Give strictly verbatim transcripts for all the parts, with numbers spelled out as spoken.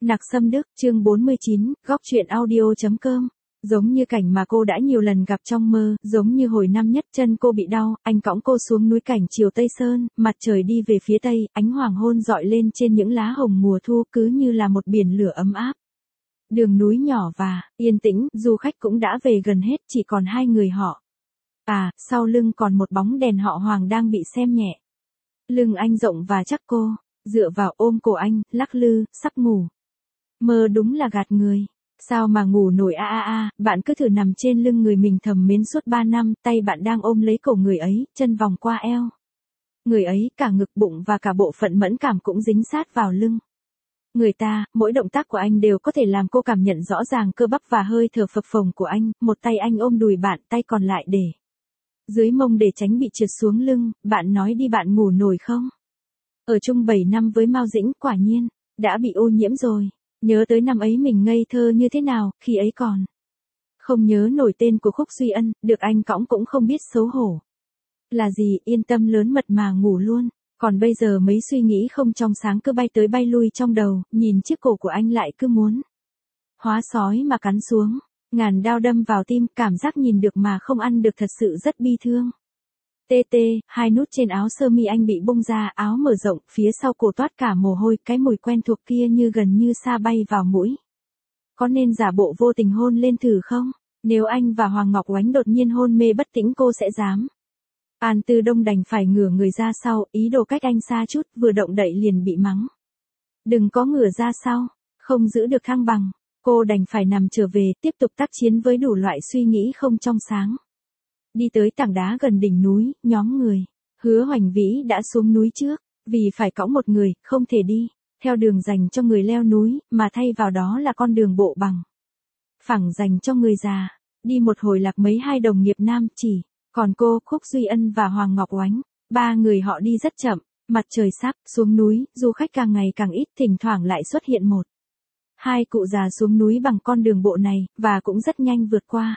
Nặc Sâm Đức, chương bốn mươi chín, góc truyện audio.com. Giống như cảnh mà cô đã nhiều lần gặp trong mơ, giống như hồi năm nhất chân cô bị đau, anh cõng cô xuống núi cảnh chiều Tây Sơn, mặt trời đi về phía Tây, ánh hoàng hôn dọi lên trên những lá hồng mùa thu cứ như là một biển lửa ấm áp. Đường núi nhỏ và yên tĩnh, du khách cũng đã về gần hết, chỉ còn hai người họ. À, sau lưng còn một bóng đèn họ Hoàng đang bị xem nhẹ. Lưng anh rộng và chắc cô, dựa vào ôm cổ anh, lắc lư, sắp ngủ. Mơ đúng là gạt người. Sao mà ngủ nổi a a a, bạn cứ thử nằm trên lưng người mình thầm mến suốt ba năm, tay bạn đang ôm lấy cổ người ấy, chân vòng qua eo. Người ấy, cả ngực bụng và cả bộ phận mẫn cảm cũng dính sát vào lưng. Người ta, mỗi động tác của anh đều có thể làm cô cảm nhận rõ ràng cơ bắp và hơi thở phập phồng của anh, một tay anh ôm đùi bạn, tay còn lại để dưới mông để tránh bị trượt xuống lưng, bạn nói đi bạn ngủ nổi không? Ở chung bảy năm với Mao Dĩnh, quả nhiên, đã bị ô nhiễm rồi. Nhớ tới năm ấy mình ngây thơ như thế nào, khi ấy còn không nhớ nổi tên của Khúc Duy Ân, được anh cõng cũng không biết xấu hổ. Là gì, yên tâm lớn mật mà ngủ luôn. Còn bây giờ mấy suy nghĩ không trong sáng cứ bay tới bay lui trong đầu, nhìn chiếc cổ của anh lại cứ muốn hóa sói mà cắn xuống. Ngàn đao đâm vào tim, cảm giác nhìn được mà không ăn được thật sự rất bi thương. Tê tê, hai nút trên áo sơ mi anh bị bung ra, áo mở rộng, phía sau cổ toát cả mồ hôi, cái mùi quen thuộc kia như gần như xa bay vào mũi. Có nên giả bộ vô tình hôn lên thử không? Nếu anh và Hoàng Ngọc Oánh đột nhiên hôn mê bất tỉnh cô sẽ dám. An Tư Đông đành phải ngửa người ra sau, ý đồ cách anh xa chút, vừa động đậy liền bị mắng. Đừng có ngửa ra sau, không giữ được thăng bằng. Cô đành phải nằm trở về, tiếp tục tác chiến với đủ loại suy nghĩ không trong sáng. Đi tới tảng đá gần đỉnh núi, nhóm người, Hứa Hoành Vĩ đã xuống núi trước, vì phải cõng một người, không thể đi theo đường dành cho người leo núi, mà thay vào đó là con đường bộ bằng phẳng dành cho người già. Đi một hồi lạc mấy hai đồng nghiệp nam, chỉ còn cô, Khúc Duy Ân và Hoàng Ngọc Oánh. Ba người họ đi rất chậm, mặt trời sắp xuống núi, du khách càng ngày càng ít, thỉnh thoảng lại xuất hiện một hai cụ già xuống núi bằng con đường bộ này, và cũng rất nhanh vượt qua.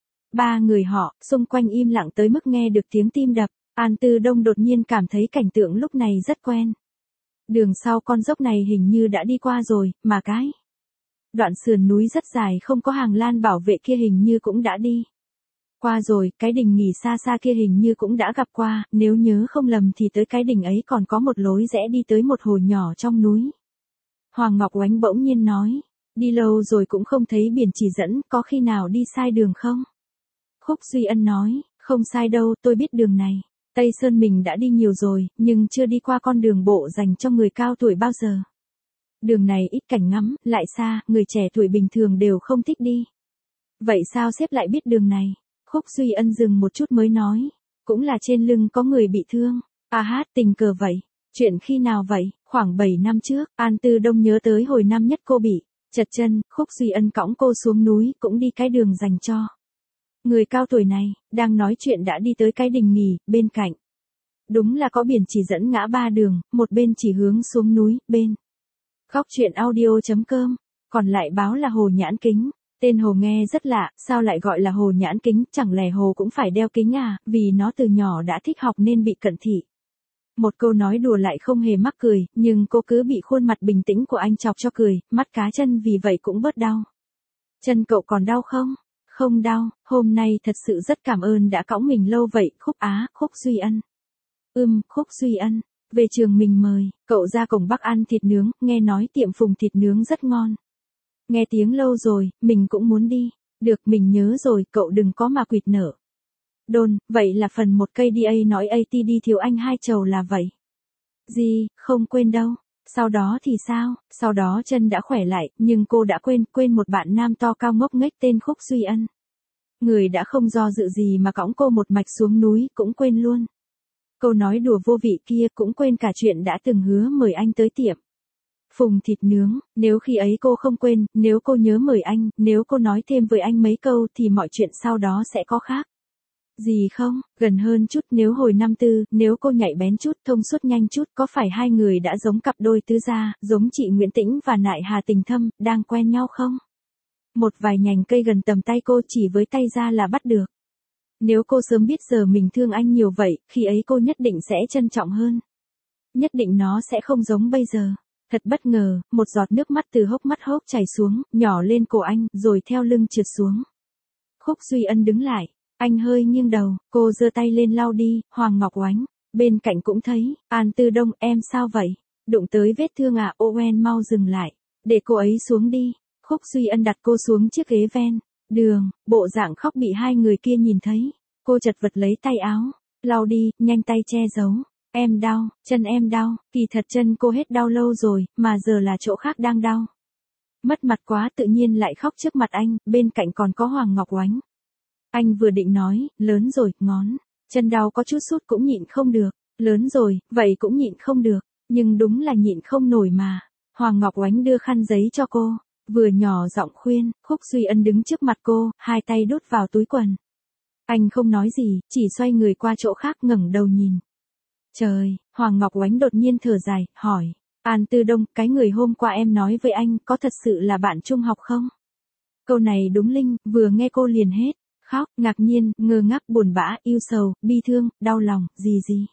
Ba người họ, xung quanh im lặng tới mức nghe được tiếng tim đập. An Tư Đông đột nhiên cảm thấy cảnh tượng lúc này rất quen. Đường sau con dốc này hình như đã đi qua rồi, mà cái đoạn sườn núi rất dài không có hàng lan bảo vệ kia hình như cũng đã đi qua rồi, cái đình nghỉ xa xa kia hình như cũng đã gặp qua, nếu nhớ không lầm thì tới cái đình ấy còn có một lối rẽ đi tới một hồ nhỏ trong núi. Hoàng Ngọc Oánh bỗng nhiên nói, đi lâu rồi cũng không thấy biển chỉ dẫn, có khi nào đi sai đường không? Khúc Duy Ân nói, không sai đâu, tôi biết đường này. Tây Sơn mình đã đi nhiều rồi, nhưng chưa đi qua con đường bộ dành cho người cao tuổi bao giờ. Đường này ít cảnh ngắm, lại xa, người trẻ tuổi bình thường đều không thích đi. Vậy sao sếp lại biết đường này? Khúc Duy Ân dừng một chút mới nói, cũng là trên lưng có người bị thương. À hát, tình cờ vậy. Chuyện khi nào vậy? Khoảng bảy năm trước, An Tư Đông nhớ tới hồi năm nhất cô bị chật chân, Khúc Duy Ân cõng cô xuống núi, cũng đi cái đường dành cho người cao tuổi này. Đang nói chuyện đã đi tới cái đình nghỉ, bên cạnh đúng là có biển chỉ dẫn ngã ba đường, một bên chỉ hướng xuống núi, bên góc truyện audio.com, còn lại báo là Hồ Nhãn Kính. Tên hồ nghe rất lạ, sao lại gọi là Hồ Nhãn Kính, chẳng lẽ hồ cũng phải đeo kính à, vì nó từ nhỏ đã thích học nên bị cận thị. Một câu nói đùa lại không hề mắc cười, nhưng cô cứ bị khuôn mặt bình tĩnh của anh chọc cho cười, mắt cá chân vì vậy cũng bớt đau. Chân cậu còn đau không? Không đau, hôm nay thật sự rất cảm ơn đã cõng mình lâu vậy, Khúc Á, Khúc Duy Ân. Ừm, Khúc Duy Ân, về trường mình mời, cậu ra cổng Bắc ăn thịt nướng, nghe nói tiệm Phùng thịt nướng rất ngon. Nghe tiếng lâu rồi, mình cũng muốn đi. Được, mình nhớ rồi, cậu đừng có mà quỵt nở. Đôn, vậy là phần một cây đê a nói a tê đê thiếu anh hai chầu là vậy. Gì, không quên đâu. Sau đó thì sao? Sau đó chân đã khỏe lại, nhưng cô đã quên, quên một bạn nam to cao ngốc nghếch tên Khúc Duy Ân. Người đã không do dự gì mà cõng cô một mạch xuống núi, cũng quên luôn. Câu nói đùa vô vị kia, cũng quên cả chuyện đã từng hứa mời anh tới tiệm Phùng thịt nướng. Nếu khi ấy cô không quên, nếu cô nhớ mời anh, nếu cô nói thêm với anh mấy câu thì mọi chuyện sau đó sẽ có khác. Gì không? Gần hơn chút, nếu hồi năm tư, nếu cô nhạy bén chút, thông suốt nhanh chút, có phải hai người đã giống cặp đôi tứ gia, giống chị Nguyễn Tĩnh và Nại Hà Tình Thâm, đang quen nhau không? Một vài nhành cây gần tầm tay cô chỉ với tay ra là bắt được. Nếu cô sớm biết giờ mình thương anh nhiều vậy, khi ấy cô nhất định sẽ trân trọng hơn. Nhất định nó sẽ không giống bây giờ. Thật bất ngờ, một giọt nước mắt từ hốc mắt hốc chảy xuống, nhỏ lên cổ anh, rồi theo lưng trượt xuống. Khúc Duy Ân đứng lại, anh hơi nghiêng đầu, cô giơ tay lên lau đi, Hoàng Ngọc Oánh. Bên cạnh cũng thấy, An Tư Đông, em sao vậy? Đụng tới vết thương à? Owen mau dừng lại, để cô ấy xuống đi. Khúc Duy Ân đặt cô xuống chiếc ghế ven đường, bộ dạng khóc bị hai người kia nhìn thấy. Cô chật vật lấy tay áo, lau đi, nhanh tay che giấu. Em đau, chân em đau, kỳ thật chân cô hết đau lâu rồi, mà giờ là chỗ khác đang đau. Mất mặt quá, tự nhiên lại khóc trước mặt anh, bên cạnh còn có Hoàng Ngọc Oánh. Anh vừa định nói, lớn rồi, ngón chân đau có chút sút cũng nhịn không được, lớn rồi, vậy cũng nhịn không được, nhưng đúng là nhịn không nổi mà. Hoàng Ngọc Oánh đưa khăn giấy cho cô, vừa nhỏ giọng khuyên. Khúc Duy Ân đứng trước mặt cô, hai tay đút vào túi quần. Anh không nói gì, chỉ xoay người qua chỗ khác, ngẩng đầu nhìn. Trời, Hoàng Ngọc Oánh đột nhiên thở dài, hỏi, An Tư Đông, cái người hôm qua em nói với anh, có thật sự là bạn trung học không? Câu này đúng linh, vừa nghe cô liền hết khóc, ngạc nhiên, ngơ ngác, buồn bã, yêu sầu, bi thương, đau lòng, gì gì.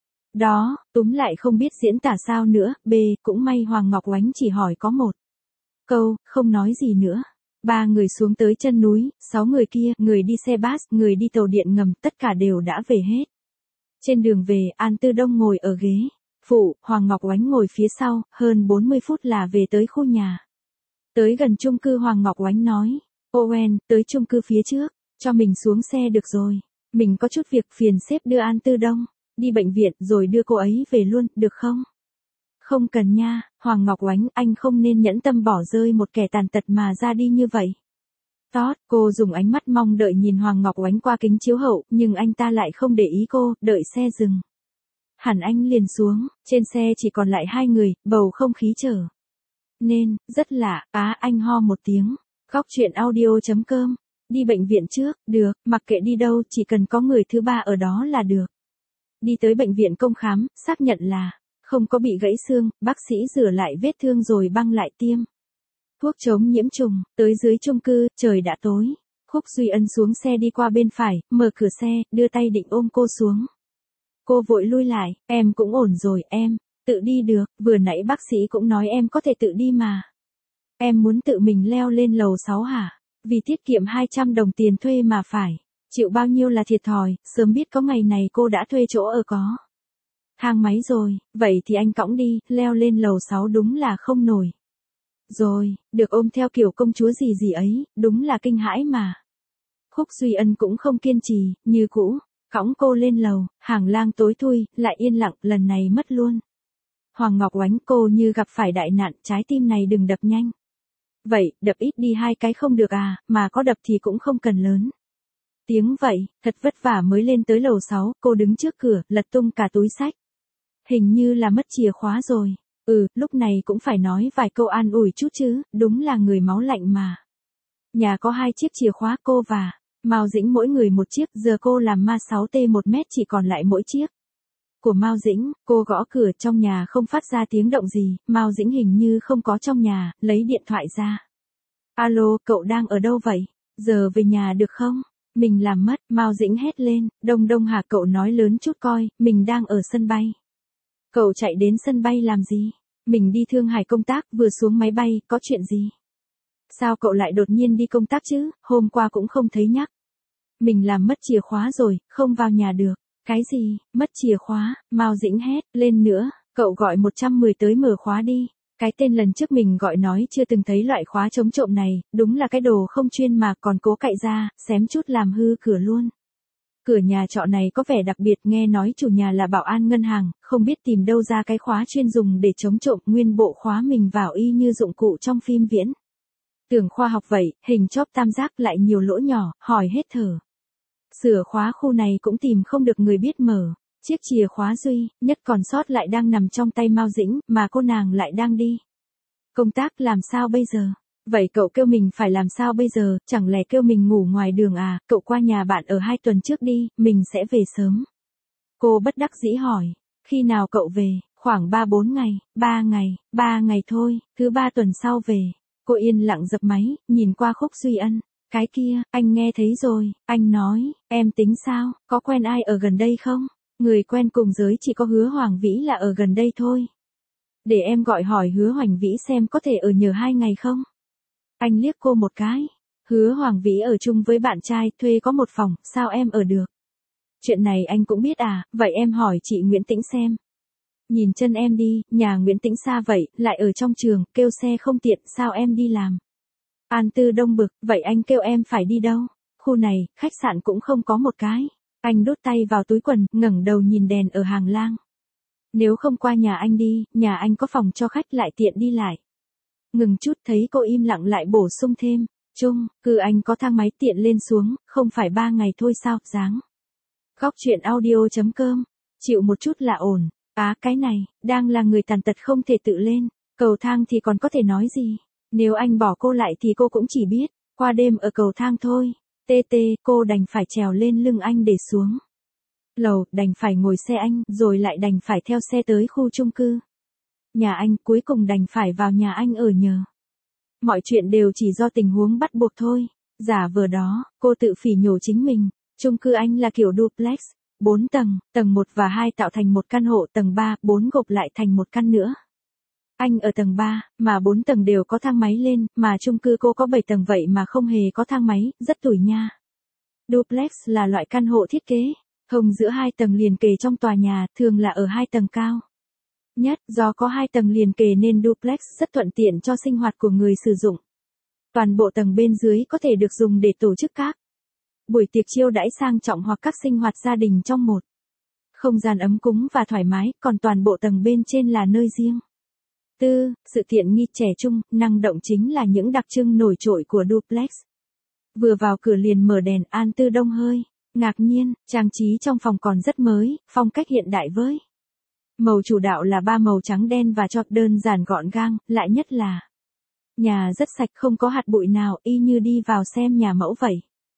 Đó, túm lại không biết diễn tả sao nữa. B, cũng may Hoàng Ngọc Oánh chỉ hỏi có một câu, không nói gì nữa. Ba người xuống tới chân núi, sáu người kia, người đi xe bus, người đi tàu điện ngầm, tất cả đều đã về hết. Trên đường về, An Tư Đông ngồi ở ghế phụ, Hoàng Ngọc Oánh ngồi phía sau, hơn bốn mươi phút là về tới khu nhà. Tới gần chung cư, Hoàng Ngọc Oánh nói, Owen, tới chung cư phía trước, cho mình xuống xe được rồi. Mình có chút việc, phiền sếp đưa An Tư Đông đi bệnh viện rồi đưa cô ấy về luôn, được không? Không cần nha, Hoàng Ngọc Oánh, anh không nên nhẫn tâm bỏ rơi một kẻ tàn tật mà ra đi như vậy. Tốt, cô dùng ánh mắt mong đợi nhìn Hoàng Ngọc Oánh qua kính chiếu hậu, nhưng anh ta lại không để ý cô, đợi xe dừng. Hẳn anh liền xuống, trên xe chỉ còn lại hai người, bầu không khí trở nên rất lạ. Á, anh ho một tiếng. Góc truyện audio chấm com. Đi bệnh viện trước, được, mặc kệ đi đâu, chỉ cần có người thứ ba ở đó là được. Đi tới bệnh viện công khám, xác nhận là không có bị gãy xương, bác sĩ rửa lại vết thương rồi băng lại tiêm thuốc chống nhiễm trùng. Tới dưới chung cư, trời đã tối. Khúc Duy Ân xuống xe đi qua bên phải, mở cửa xe, đưa tay định ôm cô xuống. Cô vội lui lại, em cũng ổn rồi, em tự đi được, vừa nãy bác sĩ cũng nói em có thể tự đi mà. Em muốn tự mình leo lên lầu sáu hả? Vì tiết kiệm hai trăm đồng tiền thuê mà phải chịu bao nhiêu là thiệt thòi, sớm biết có ngày này cô đã thuê chỗ ở có thang máy rồi, vậy thì anh cõng đi, leo lên lầu sáu đúng là không nổi. Rồi, được ôm theo kiểu công chúa gì gì ấy, đúng là kinh hãi mà. Khúc Duy Ân cũng không kiên trì, như cũ, cõng cô lên lầu, hàng lang tối thui, lại yên lặng, lần này mất luôn. Hoàng Ngọc Oánh, cô như gặp phải đại nạn, trái tim này đừng đập nhanh. Vậy, đập ít đi hai cái không được à, mà có đập thì cũng không cần lớn tiếng vậy. Thật vất vả mới lên tới lầu sáu, cô đứng trước cửa, lật tung cả túi xách. Hình như là mất chìa khóa rồi. Ừ, lúc này cũng phải nói vài câu an ủi chút chứ, đúng là người máu lạnh mà. Nhà có hai chiếc chìa khóa, cô và Mao Dĩnh mỗi người một chiếc, giờ cô làm ma sáu T một mét chỉ còn lại mỗi chiếc của Mao Dĩnh. Cô gõ cửa, trong nhà không phát ra tiếng động gì, Mao Dĩnh hình như không có trong nhà, lấy điện thoại ra. Alo, cậu đang ở đâu vậy? Giờ về nhà được không? Mình làm mất, Mao Dĩnh hét lên, Đông Đông hả? Cậu nói lớn chút coi, mình đang ở sân bay. Cậu chạy đến sân bay làm gì? Mình đi Thương Hải công tác, vừa xuống máy bay, có chuyện gì? Sao cậu lại đột nhiên đi công tác chứ, hôm qua cũng không thấy nhắc. Mình làm mất chìa khóa rồi, không vào nhà được. Cái gì, mất chìa khóa? Mao Dĩnh hét lên nữa, cậu gọi một trăm mười tới mở khóa đi. Cái tên lần trước mình gọi nói chưa từng thấy loại khóa chống trộm này, đúng là cái đồ không chuyên mà còn cố cậy ra, xém chút làm hư cửa luôn. Cửa nhà trọ này có vẻ đặc biệt, nghe nói chủ nhà là bảo an ngân hàng, không biết tìm đâu ra cái khóa chuyên dùng để chống trộm, nguyên bộ khóa mình vào y như dụng cụ trong phim viễn tưởng khoa học vậy, hình chóp tam giác lại nhiều lỗ nhỏ, hỏi hết thở. Sửa khóa khu này cũng tìm không được người biết mở. Chiếc chìa khóa duy nhất còn sót lại đang nằm trong tay Mao Dĩnh, mà cô nàng lại đang đi công tác, làm sao bây giờ? Vậy cậu kêu mình phải làm sao bây giờ, chẳng lẽ kêu mình ngủ ngoài đường à? Cậu qua nhà bạn ở hai tuần trước đi, mình sẽ về sớm. Cô bất đắc dĩ hỏi, khi nào cậu về? Khoảng ba bốn ngày, ba ngày, ba ngày thôi, thứ ba tuần sau về. Cô yên lặng dập máy, nhìn qua Khúc Duy Ân. Cái kia, anh nghe thấy rồi, anh nói, em tính sao, có quen ai ở gần đây không? Người quen cùng giới chỉ có Hứa Hoàng Vĩ là ở gần đây thôi. Để em gọi hỏi Hứa Hoành Vĩ xem có thể ở nhờ hai ngày không? Anh liếc cô một cái. Hứa Hoàng Vĩ ở chung với bạn trai, thuê có một phòng, sao em ở được? Chuyện này anh cũng biết à, vậy em hỏi chị Nguyễn Tĩnh xem. Nhìn chân em đi, nhà Nguyễn Tĩnh xa vậy, lại ở trong trường, kêu xe không tiện, sao em đi làm? An Tư Đông bực, vậy anh kêu em phải đi đâu? Khu này, khách sạn cũng không có một cái. Anh đút tay vào túi quần, ngẩng đầu nhìn đèn ở hàng lang. Nếu không qua nhà anh đi, nhà anh có phòng cho khách lại tiện đi lại. Ngừng chút thấy cô im lặng lại bổ sung thêm, chung, cư anh có thang máy tiện lên xuống, không phải ba ngày thôi sao, dáng. Góc chuyện audio.com, chịu một chút là ổn, á cái này, đang là người tàn tật không thể tự lên, cầu thang thì còn có thể nói gì, nếu anh bỏ cô lại thì cô cũng chỉ biết, qua đêm ở cầu thang thôi, tê tê, cô đành phải trèo lên lưng anh để xuống. Lầu, đành phải ngồi xe anh, rồi lại đành phải theo xe tới khu chung cư. Nhà anh, cuối cùng đành phải vào nhà anh ở nhờ. Mọi chuyện đều chỉ do tình huống bắt buộc thôi. Giả vờ đó, cô tự phỉ nhổ chính mình. Chung cư anh là kiểu duplex, bốn tầng, tầng một và hai tạo thành một căn hộ, tầng ba, bốn gộp lại thành một căn nữa. Anh ở tầng ba, mà bốn tầng đều có thang máy lên, mà chung cư cô có bảy tầng vậy mà không hề có thang máy, rất tủi nha. Duplex là loại căn hộ thiết kế thông giữa hai tầng liền kề trong tòa nhà, thường là ở hai tầng cao nhất, do có hai tầng liền kề nên duplex rất thuận tiện cho sinh hoạt của người sử dụng. Toàn bộ tầng bên dưới có thể được dùng để tổ chức các buổi tiệc chiêu đãi sang trọng hoặc các sinh hoạt gia đình trong một không gian ấm cúng và thoải mái, còn toàn bộ tầng bên trên là nơi riêng tư, sự tiện nghi, trẻ trung, năng động chính là những đặc trưng nổi trội của duplex. Vừa vào cửa liền mở đèn, An Tư Đông hơi ngạc nhiên, trang trí trong phòng còn rất mới, phong cách hiện đại với màu chủ đạo là ba màu trắng đen và cho, đơn giản gọn gàng, lại nhất là nhà rất sạch, không có hạt bụi nào, y như đi vào xem nhà mẫu vậy.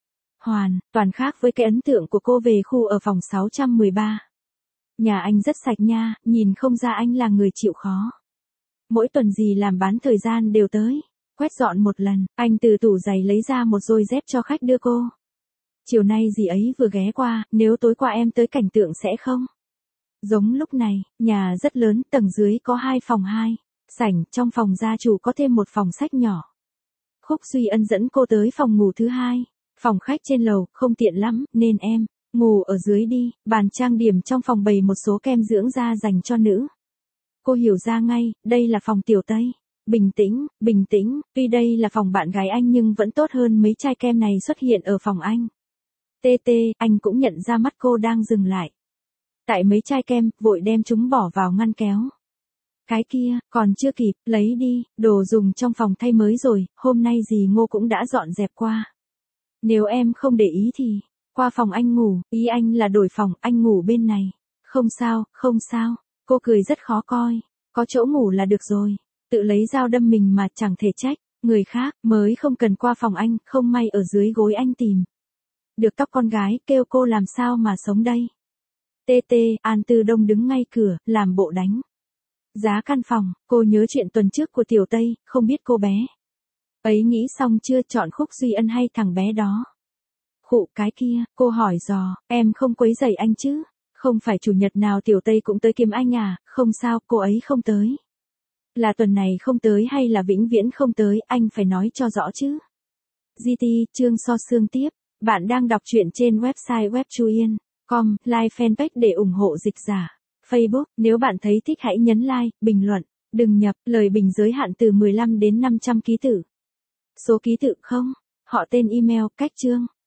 Hoàn toàn khác với cái ấn tượng của cô về khu ở phòng sáu trăm mười ba. Nhà anh rất sạch nha, nhìn không ra anh là người chịu khó. Mỗi tuần gì làm bán thời gian đều tới quét dọn một lần. Anh từ tủ giày lấy ra một đôi dép cho khách đưa cô. Chiều nay dì ấy vừa ghé qua, nếu tối qua em tới cảnh tượng sẽ không giống lúc này. Nhà rất lớn, tầng dưới có hai phòng hai sảnh, trong phòng gia chủ có thêm một phòng sách nhỏ. Khúc Duy Ân dẫn cô tới phòng ngủ thứ hai. Phòng khách trên lầu, không tiện lắm, nên em ngủ ở dưới đi. Bàn trang điểm trong phòng bày một số kem dưỡng da dành cho nữ. Cô hiểu ra ngay, đây là phòng tiểu Tây. Bình tĩnh, bình tĩnh, tuy đây là phòng bạn gái anh nhưng vẫn tốt hơn mấy chai kem này xuất hiện ở phòng anh. Tê tê, anh cũng nhận ra mắt cô đang dừng lại tại mấy chai kem, vội đem chúng bỏ vào ngăn kéo. Cái kia, còn chưa kịp, lấy đi, đồ dùng trong phòng thay mới rồi, hôm nay dì Ngô cũng đã dọn dẹp qua. Nếu em không để ý thì, qua phòng anh ngủ, ý anh là đổi phòng, anh ngủ bên này. Không sao, không sao, cô cười rất khó coi, có chỗ ngủ là được rồi, tự lấy dao đâm mình mà chẳng thể trách, người khác mới không cần qua phòng anh, không may ở dưới gối anh tìm được tóc con gái, kêu cô làm sao mà sống đây. Tê tê, An Tư Đông đứng ngay cửa, làm bộ đánh giá căn phòng. Cô nhớ chuyện tuần trước của Tiểu Tây, không biết cô bé ấy nghĩ xong chưa, chọn Khúc Duy Ân hay thằng bé đó. Khụ, cái kia, cô hỏi dò, em không quấy rầy anh chứ? Không phải chủ nhật nào Tiểu Tây cũng tới kiếm anh à? Không sao, cô ấy không tới. Là tuần này không tới hay là vĩnh viễn không tới, anh phải nói cho rõ chứ. giê tê, chương so xương tiếp. Bạn đang đọc truyện trên website webchuyen chấm com, like fanpage để ủng hộ dịch giả. Facebook, nếu bạn thấy thích hãy nhấn like, bình luận, đừng nhập, lời bình giới hạn từ mười lăm đến năm trăm ký tự. Số ký tự không, họ tên email, cách chương.